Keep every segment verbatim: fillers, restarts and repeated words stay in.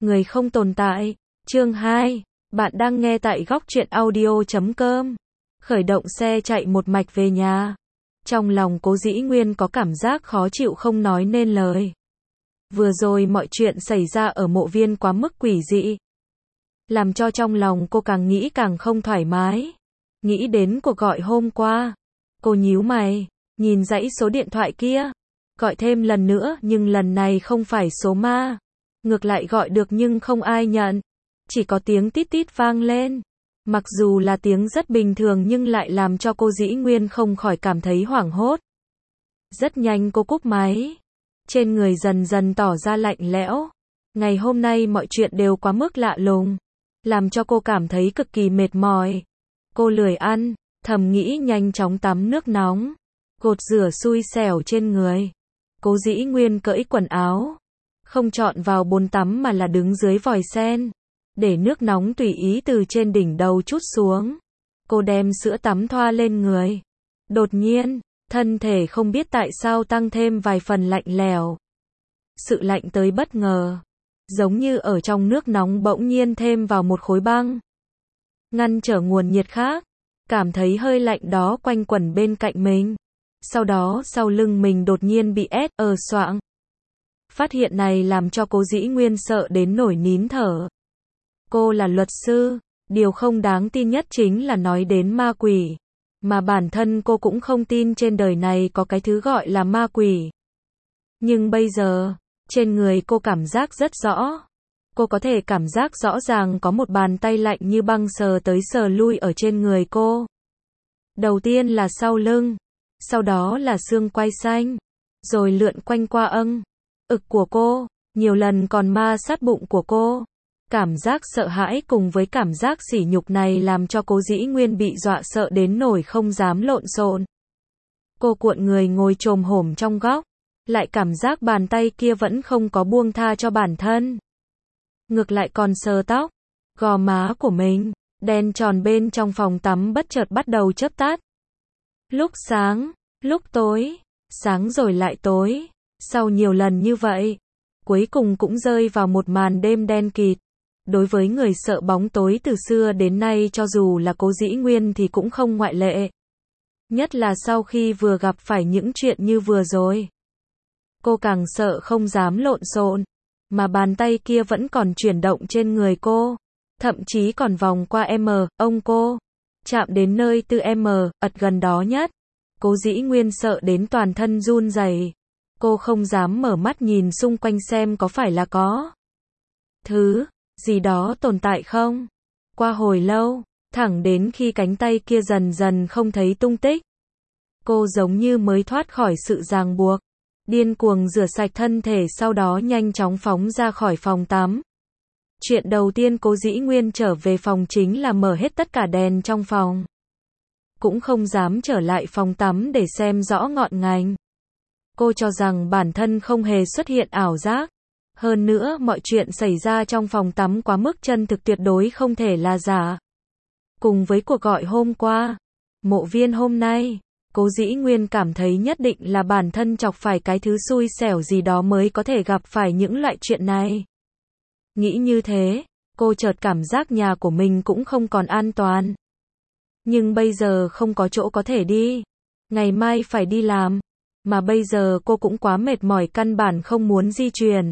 Người không tồn tại. Chương hai. Bạn đang nghe tại góc truyện audio chấm com. Khởi động xe chạy một mạch về nhà. Trong lòng Cố Dĩ Nguyên có cảm giác khó chịu không nói nên lời. Vừa rồi mọi chuyện xảy ra ở mộ viên quá mức quỷ dị. Làm cho trong lòng cô càng nghĩ càng không thoải mái. Nghĩ đến cuộc gọi hôm qua. Cô nhíu mày, nhìn dãy số điện thoại kia. Gọi thêm lần nữa nhưng lần này không phải số ma. Ngược lại gọi được nhưng không ai nhận. Chỉ có tiếng tít tít vang lên. Mặc dù là tiếng rất bình thường nhưng lại làm cho cô Dĩ Nguyên không khỏi cảm thấy hoảng hốt. Rất nhanh cô cúp máy. Trên người dần dần tỏ ra lạnh lẽo. Ngày hôm nay mọi chuyện đều quá mức lạ lùng. Làm cho cô cảm thấy cực kỳ mệt mỏi. Cô lười ăn, thầm nghĩ nhanh chóng tắm nước nóng. Gột rửa xui xẻo trên người. Cố Dĩ Nguyên cởi quần áo. Không chọn vào bồn tắm mà là đứng dưới vòi sen. Để nước nóng tùy ý từ trên đỉnh đầu trút xuống. Cô đem sữa tắm thoa lên người. Đột nhiên, thân thể không biết tại sao tăng thêm vài phần lạnh lẽo. Sự lạnh tới bất ngờ. Giống như ở trong nước nóng bỗng nhiên thêm vào một khối băng. Ngăn trở nguồn nhiệt khác. Cảm thấy hơi lạnh đó quanh quẩn bên cạnh mình. Sau đó sau lưng mình đột nhiên bị ép ở xoạng. Phát hiện này làm cho Cố Dĩ Nguyên sợ đến nổi nín thở. Cô là luật sư, điều không đáng tin nhất chính là nói đến ma quỷ. Mà bản thân cô cũng không tin trên đời này có cái thứ gọi là ma quỷ. Nhưng bây giờ, trên người cô cảm giác rất rõ. Cô có thể cảm giác rõ ràng có một bàn tay lạnh như băng sờ tới sờ lui ở trên người cô. Đầu tiên là sau lưng, sau đó là xương quai xanh, rồi lượn quanh qua âng, ực của cô, nhiều lần còn ma sát bụng của cô. Cảm giác sợ hãi cùng với cảm giác sỉ nhục này làm cho Cố Dĩ Nguyên bị dọa sợ đến nổi không dám lộn xộn. Cô cuộn người ngồi chồm hổm trong góc, lại cảm giác bàn tay kia vẫn không có buông tha cho bản thân. Ngược lại còn sờ tóc, gò má của mình, đèn tròn bên trong phòng tắm bất chợt bắt đầu chớp tắt. Lúc sáng, lúc tối, sáng rồi lại tối, sau nhiều lần như vậy, cuối cùng cũng rơi vào một màn đêm đen kịt. Đối với người sợ bóng tối từ xưa đến nay cho dù là Cố Dĩ Nguyên thì cũng không ngoại lệ. Nhất là sau khi vừa gặp phải những chuyện như vừa rồi. Cô càng sợ không dám lộn xộn, mà bàn tay kia vẫn còn chuyển động trên người cô, thậm chí còn vòng qua em, ông cô, chạm đến nơi tư em, ật gần đó nhất. Cố Dĩ Nguyên sợ đến toàn thân run rẩy. Cô không dám mở mắt nhìn xung quanh xem có phải là có thứ gì đó tồn tại không. Qua hồi lâu, thẳng đến khi cánh tay kia dần dần không thấy tung tích. Cô giống như mới thoát khỏi sự ràng buộc. Điên cuồng rửa sạch thân thể sau đó nhanh chóng phóng ra khỏi phòng tắm. Chuyện đầu tiên Cố Dĩ Nguyên trở về phòng chính là mở hết tất cả đèn trong phòng. Cũng không dám trở lại phòng tắm để xem rõ ngọn ngành. Cô cho rằng bản thân không hề xuất hiện ảo giác. Hơn nữa mọi chuyện xảy ra trong phòng tắm quá mức chân thực tuyệt đối không thể là giả. Cùng với cuộc gọi hôm qua, mộ viên hôm nay, Cố Dĩ Nguyên cảm thấy nhất định là bản thân chọc phải cái thứ xui xẻo gì đó mới có thể gặp phải những loại chuyện này. Nghĩ như thế, cô chợt cảm giác nhà của mình cũng không còn an toàn. Nhưng bây giờ không có chỗ có thể đi. Ngày mai phải đi làm. Mà bây giờ cô cũng quá mệt mỏi căn bản không muốn di chuyển.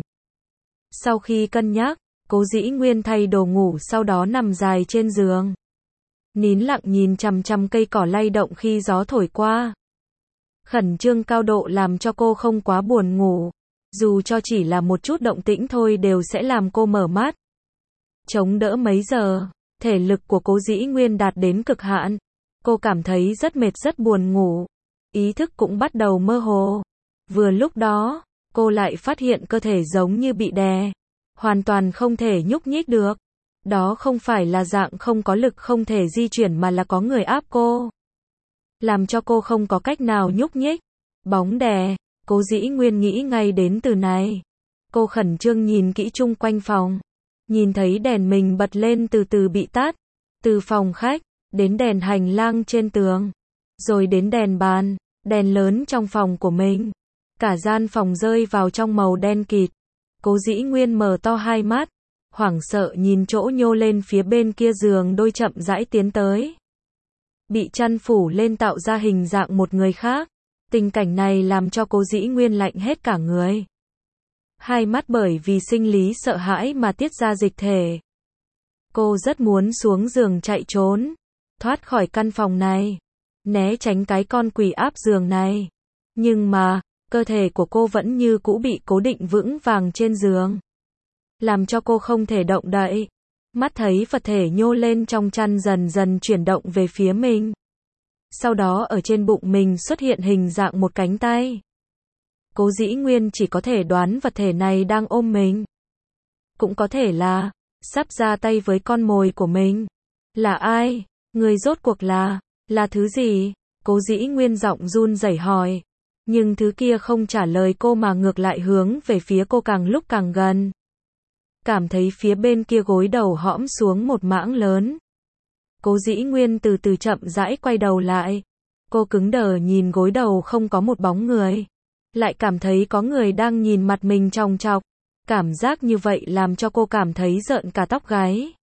Sau khi cân nhắc, Cố Dĩ Nguyên thay đồ ngủ sau đó nằm dài trên giường. Nín lặng nhìn chằm chằm cây cỏ lay động khi gió thổi qua. Khẩn trương cao độ làm cho cô không quá buồn ngủ. Dù cho chỉ là một chút động tĩnh thôi đều sẽ làm cô mở mắt. Chống đỡ mấy giờ, thể lực của Cố Dĩ Nguyên đạt đến cực hạn. Cô cảm thấy rất mệt rất buồn ngủ. Ý thức cũng bắt đầu mơ hồ. Vừa lúc đó, cô lại phát hiện cơ thể giống như bị đè. Hoàn toàn không thể nhúc nhích được. Đó không phải là dạng không có lực không thể di chuyển mà là có người áp cô. Làm cho cô không có cách nào nhúc nhích. Bóng đè. Cố Dĩ Nguyên nghĩ ngay đến từ này. Cô khẩn trương nhìn kỹ chung quanh phòng. Nhìn thấy đèn mình bật lên từ từ bị tắt. Từ phòng khách, đến đèn hành lang trên tường. Rồi đến đèn bàn, đèn lớn trong phòng của mình. Cả gian phòng rơi vào trong màu đen kịt. Cố Dĩ Nguyên mở to hai mắt. hoảng sợ nhìn chỗ nhô lên phía bên kia giường đôi chậm rãi tiến tới. Bị chăn phủ lên tạo ra hình dạng một người khác. Tình cảnh này làm cho cô Dĩ Nguyên lạnh hết cả người. Hai mắt bởi vì sinh lý sợ hãi mà tiết ra dịch thể. Cô rất muốn xuống giường chạy trốn, thoát khỏi căn phòng này, né tránh cái con quỷ áp giường này. Nhưng mà, cơ thể của cô vẫn như cũ bị cố định vững vàng trên giường, làm cho cô không thể động đậy. Mắt thấy vật thể nhô lên trong chăn dần dần chuyển động về phía mình. Sau đó ở trên bụng mình xuất hiện hình dạng một cánh tay. Cố Dĩ Nguyên chỉ có thể đoán vật thể này đang ôm mình. Cũng có thể là sắp ra tay với con mồi của mình. Là ai? Người rốt cuộc là, là thứ gì? Cố Dĩ Nguyên giọng run rẩy hỏi. Nhưng thứ kia không trả lời cô mà ngược lại hướng về phía cô càng lúc càng gần. Cảm thấy phía bên kia gối đầu hõm xuống một mảng lớn. Cố Dĩ Nguyên từ từ chậm rãi quay đầu lại. Cô cứng đờ nhìn gối đầu không có một bóng người. Lại cảm thấy có người đang nhìn mặt mình chòng chọc. Cảm giác như vậy làm cho cô cảm thấy rợn cả tóc gáy.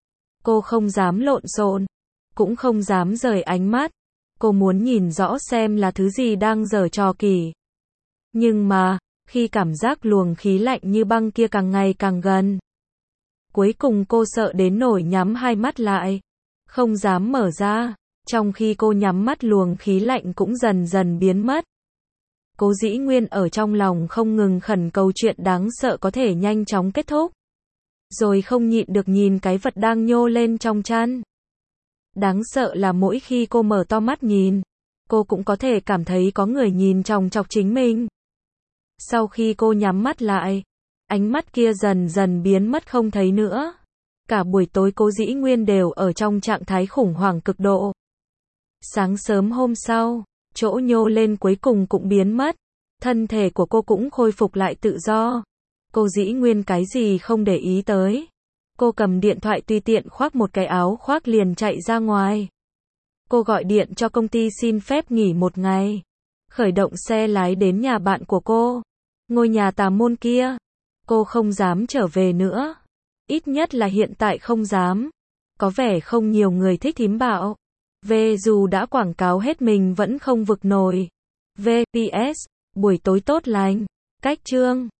Cô không dám lộn xộn, cũng không dám rời ánh mắt. Cô muốn nhìn rõ xem là thứ gì đang giở trò quỷ. Nhưng mà, khi cảm giác luồng khí lạnh như băng kia càng ngày càng gần, cuối cùng cô sợ đến nỗi nhắm hai mắt lại, không dám mở ra. Trong khi cô nhắm mắt luồng khí lạnh cũng dần dần biến mất. Cố Dĩ Nguyên ở trong lòng không ngừng khẩn cầu chuyện đáng sợ có thể nhanh chóng kết thúc. Rồi không nhịn được nhìn cái vật đang nhô lên trong chăn. Đáng sợ là mỗi khi cô mở to mắt nhìn, cô cũng có thể cảm thấy có người nhìn chòng chọc chính mình. Sau khi cô nhắm mắt lại, ánh mắt kia dần dần biến mất không thấy nữa. Cả buổi tối Cố Dĩ Nguyên đều ở trong trạng thái khủng hoảng cực độ. Sáng sớm hôm sau, chỗ nhô lên cuối cùng cũng biến mất. Thân thể của cô cũng khôi phục lại tự do. Cô Dĩ Nguyên cái gì không để ý tới. Cô cầm điện thoại tùy tiện khoác một cái áo khoác liền chạy ra ngoài. Cô gọi điện cho công ty xin phép nghỉ một ngày. Khởi động xe lái đến nhà bạn của cô. Ngôi nhà tà môn kia. Cô không dám trở về nữa. Ít nhất là hiện tại không dám. Có vẻ không nhiều người thích thím bảo. Về dù đã quảng cáo hết mình vẫn không vực nổi. vê pê ét, buổi tối tốt lành. Cách chương